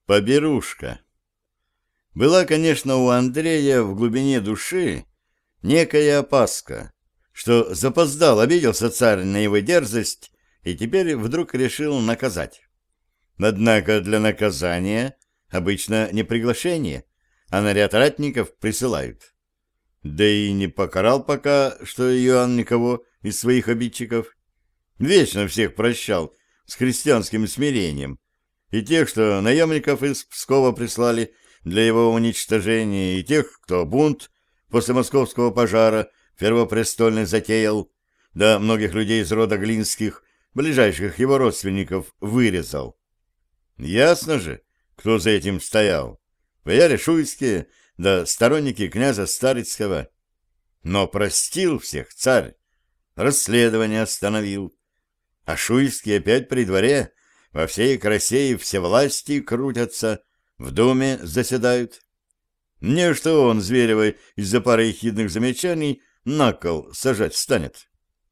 Поберушка. Была, конечно, у Андрея в глубине души некая опаска, что запоздал, обиделся царь на его дерзость и теперь вдруг решил наказать. Однако для наказания обычно не приглашение, а наряд ратников присылают. Да и не покарал пока, что Иоанн никого из своих обидчиков. Вечно всех прощал с христианским смирением, и тех, что наемников из Пскова прислали для его уничтожения, и тех, кто бунт после московского пожара первопрестольный затеял, да многих людей из рода Глинских, ближайших его родственников, вырезал. Ясно же, кто за этим стоял. Бояре шуйские, да сторонники князя Старицкого. Но простил всех царь, расследование остановил. А шуйские опять при дворе во всей красе и всевластии крутятся, в доме заседают. Не что он Зверева из-за пары ехидных замечаний на кол сажать станет.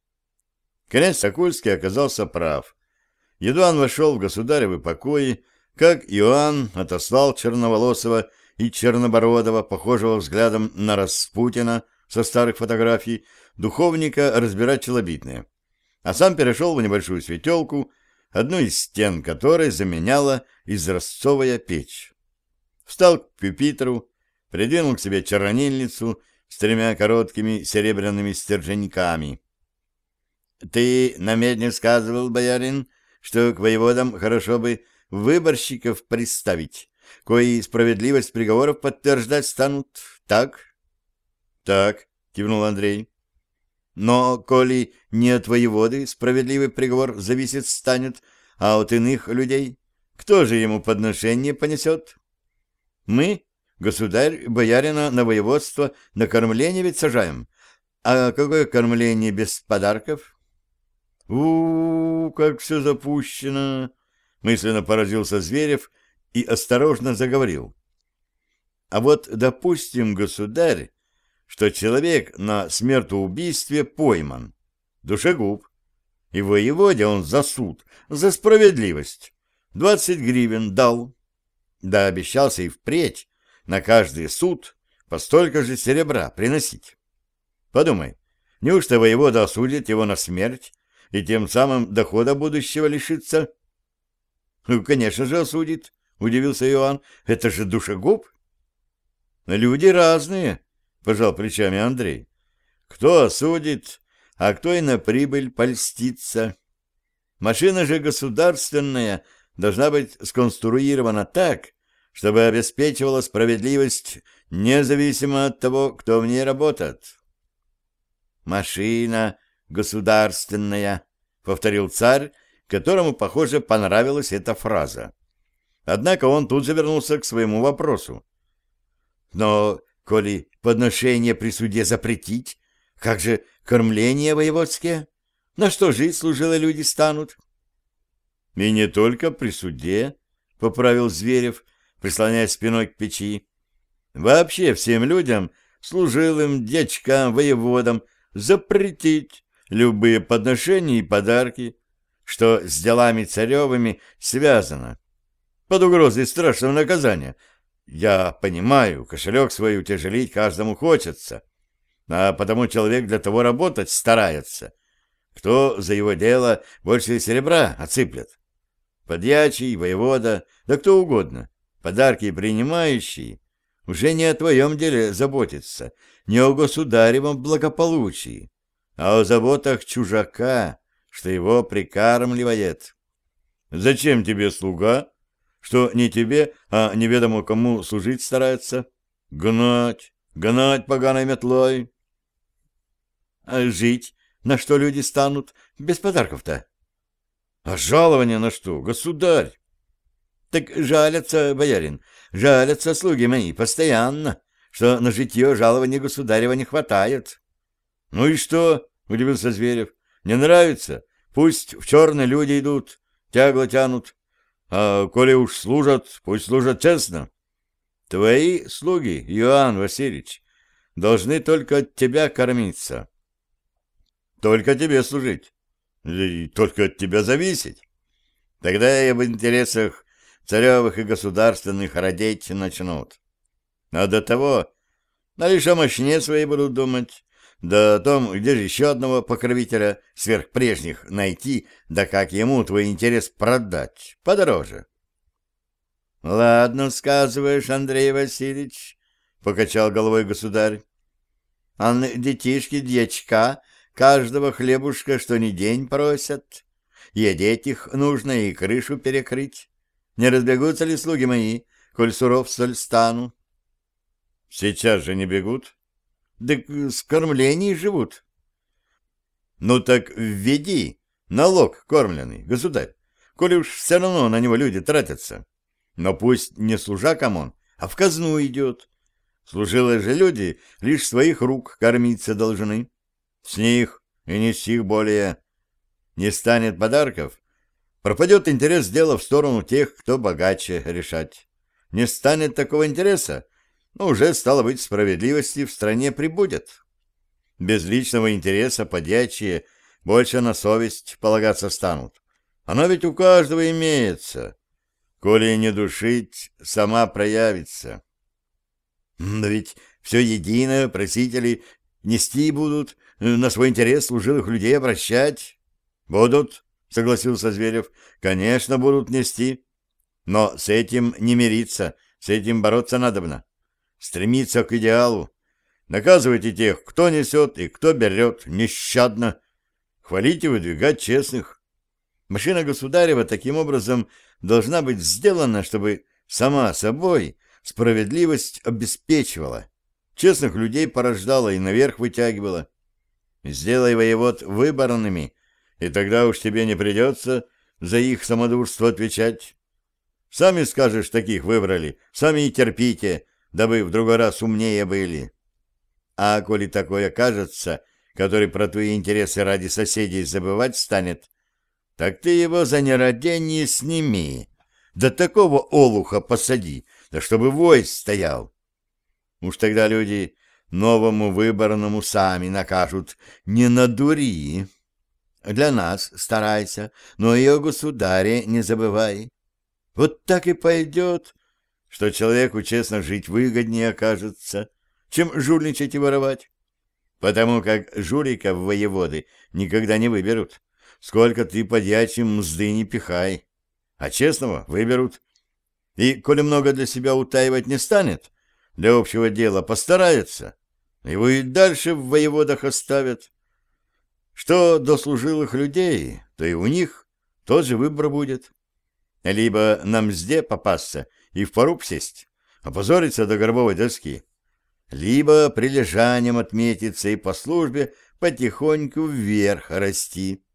Князь Сокольский оказался прав. Едва он вошел в государевы покои, как Иоанн отослал черноволосого и чернобородого, похожего взглядом на Распутина со старых фотографий, духовника разбирать челобитные, а сам перешел в небольшую светелку, одну из стен которой заменяла изразцовая печь. Встал к пюпитру, придвинул к себе чернильницу с 3 короткими серебряными стерженьками. — Ты на медне сказывал, боярин, что к воеводам хорошо бы выборщиков приставить, кои справедливость приговоров подтверждать станут, так? — Так, — кивнул Андрей. — Но, коли не от воеводы справедливый приговор зависеть станет, а от иных людей, кто же ему подношение понесет? Мы, государь, боярина на воеводство, на кормление ведь сажаем. А какое кормление без подарков? Как все запущено! Мысленно поразился Зверев и осторожно заговорил. А вот допустим, государь, что человек на смертоубийстве пойман, душегуб, и воеводе он за суд, за справедливость 20 гривен дал, да обещался и впредь на каждый суд по столько же серебра приносить. Подумай, неужто воевода осудит его на смерть и тем самым дохода будущего лишится? — Ну, конечно же, осудит, — удивился Иоанн. — Это же душегуб. — Люди разные, — пожал плечами Андрей. — Кто осудит, а кто и на прибыль польстится. Машина же государственная должна быть сконструирована так, чтобы обеспечивала справедливость независимо от того, кто в ней работает. «Машина государственная», — повторил царь, которому, похоже, понравилась эта фраза. Однако он тут же вернулся к своему вопросу. «Но, коли подношение при суде запретить, как же кормление воеводские? На что жить служилые люди станут?» «И не только при суде», — поправил Зверев, прислоняясь спиной к печи. «Вообще всем людям, служилым, дьячкам, воеводам, запретить любые подношения и подарки, что с делами царевыми связано, под угрозой страшного наказания. Я понимаю, кошелек свой утяжелить каждому хочется, а потому человек для того работать старается. Кто за его дело больше серебра отсыплет? Подьячий, воевода, да кто угодно, подарки принимающие, уже не о твоем деле заботится, не о государевом благополучии, а о заботах чужака, что его прикармливает. Зачем тебе слуга, что не тебе, а неведомо кому служить старается? Гнать, гнать поганой метлой. А жить на что люди станут без подарков-то? А жалование на что, государь? Так жалятся, боярин, жалятся слуги мои постоянно, что на житье жалования государева не хватает. Ну и что? — удивился Зверев. Не нравится? Пусть в черные люди идут, тягло тянут. А коли уж служат, пусть служат честно. Твои слуги, Иоанн Васильевич, должны только от тебя кормиться. Только тебе служить. И только от тебя зависеть. Тогда я в интересах царевых и государственных родить начнут. А до того, лишь о мощне своей будут думать, да о том, где же еще одного покровителя сверх прежних найти, да как ему твой интерес продать подороже. — Ладно, сказываешь, Андрей Васильевич, — покачал головой государь. — А детишки, дьячка, каждого хлебушка что ни день просят. И одеть их нужно, и крышу перекрыть. Не разбегутся ли слуги мои, коль суров столь стану? — Сейчас же не бегут. Да с кормлений живут. — Ну так введи налог кормленный, государь, коли уж все равно на него люди тратятся. Но пусть не служакам он, а в казну идет. Служилые же люди лишь своих рук кормиться должны. С них и не с сих более. Не станет подарков, пропадет интерес дела в сторону тех, кто богаче решать. Не станет такого интереса, но уже, стало быть, справедливости в стране прибудет. Без личного интереса подьячие больше на совесть полагаться станут. Оно ведь у каждого имеется. Коли не душить, сама проявится. Но ведь все едино, просители нести будут, на свой интерес служилых людей обращать. Будут, согласился Зверев, конечно, будут нести. Но с этим не мириться, с этим бороться надобно. Стремиться к идеалу. Наказывайте тех, кто несет и кто берет, нещадно. Хвалить и выдвигать честных. Машина государева таким образом должна быть сделана, чтобы сама собой справедливость обеспечивала, честных людей порождала и наверх вытягивала. Сделай воевод выборными, и тогда уж тебе не придется за их самодурство отвечать. Сами скажешь, таких выбрали, сами и терпите, дабы в другой раз умнее были. А коли такое окажется, который про твои интересы ради соседей забывать станет, так ты его за нерадение сними, да такого олуха посади, да чтобы войс стоял. Уж тогда люди новому выборному сами накажут: не надури. Для нас старайся, но и о государе не забывай. Вот так и пойдет, что человеку честно жить выгоднее окажется, чем жульничать и воровать. Потому как жулика в воеводы никогда не выберут, сколько ты подьячим мзды не пихай, а честного выберут. И, коли много для себя утаивать не станет, для общего дела постарается, его и дальше в воеводах оставят. Что до служилых людей, то и у них тот же выбор будет. Либо на мзде попасться и в поруб сесть, опозориться до гробовой доски, либо прилежанием отметиться и по службе потихоньку вверх расти.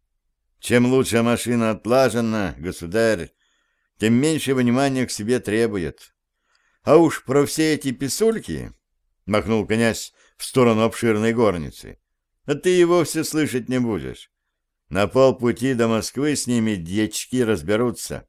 Чем лучше машина отлажена, государь, тем меньше внимания к себе требует. А уж про все эти писульки, — махнул князь в сторону обширной горницы, — а ты и вовсе слышать не будешь. На полпути до Москвы с ними дьячки разберутся.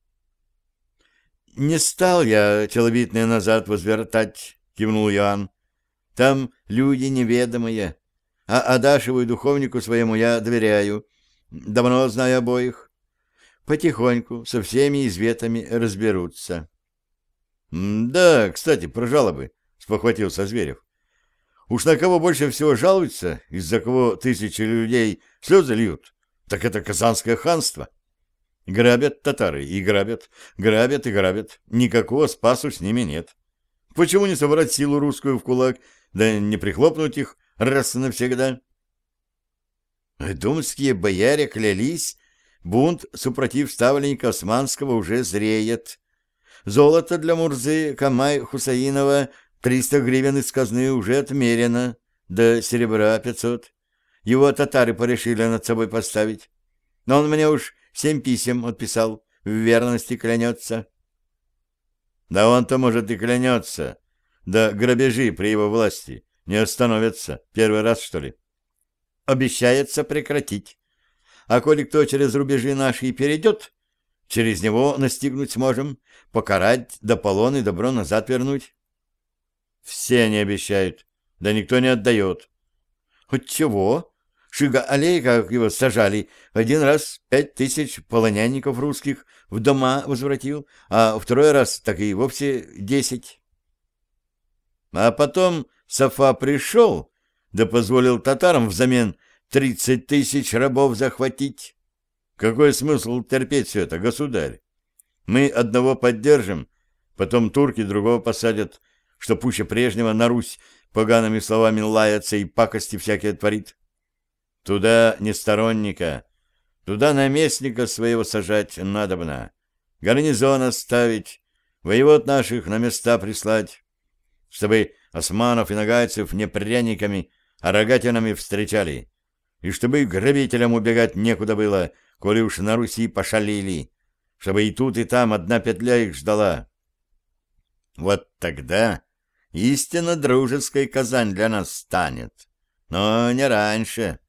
— Не стал я челобитные назад возвертать, — кивнул Иоанн. — Там люди неведомые, а Адашеву и духовнику своему я доверяю. Давно знаю обоих. Потихоньку со всеми изветами разберутся. — Да, кстати, про жалобы, — спохватился Зверев. — Уж на кого больше всего жалуются, из-за кого тысячи людей слезы льют, так это Казанское ханство. Грабят татары и грабят, грабят и грабят. Никакого спасу с ними нет. Почему не собрать силу русскую в кулак, да не прихлопнуть их раз и навсегда? Думские бояре клялись, бунт супротив ставленника Османского уже зреет. Золото для Мурзы Камай Хусаинова 300 гривен из казны уже отмерено, да серебра 500. Его татары порешили над собой поставить. Но он мне уж 7 писем отписал, в верности клянется. Да он-то, может, и клянется, да грабежи при его власти не остановятся. Первый раз, что ли? Обещается прекратить. А коли кто через рубежи наши и перейдет, через него настигнуть сможем, покарать, да полон и добро назад вернуть. Все они обещают, да никто не отдает. Отчего? Шига-Алей, как его сажали, один раз 5000 полонянников русских в дома возвратил, а второй раз так и вовсе 10. А потом Сафа пришел, да позволил татарам взамен 30 000 рабов захватить. Какой смысл терпеть все это, государь? Мы одного поддержим, потом турки другого посадят, что пуще прежнего на Русь погаными словами лаяться и пакости всякие творит. Туда не сторонника, туда наместника своего сажать надобно, гарнизон оставить, воевод наших на места прислать, чтобы османов и нагайцев не пряниками, а рогатинами встречали, и чтобы грабителям убегать некуда было, коли уж на Руси пошалили, чтобы и тут, и там одна петля их ждала. Вот тогда истинно дружеской Казань для нас станет, но не раньше.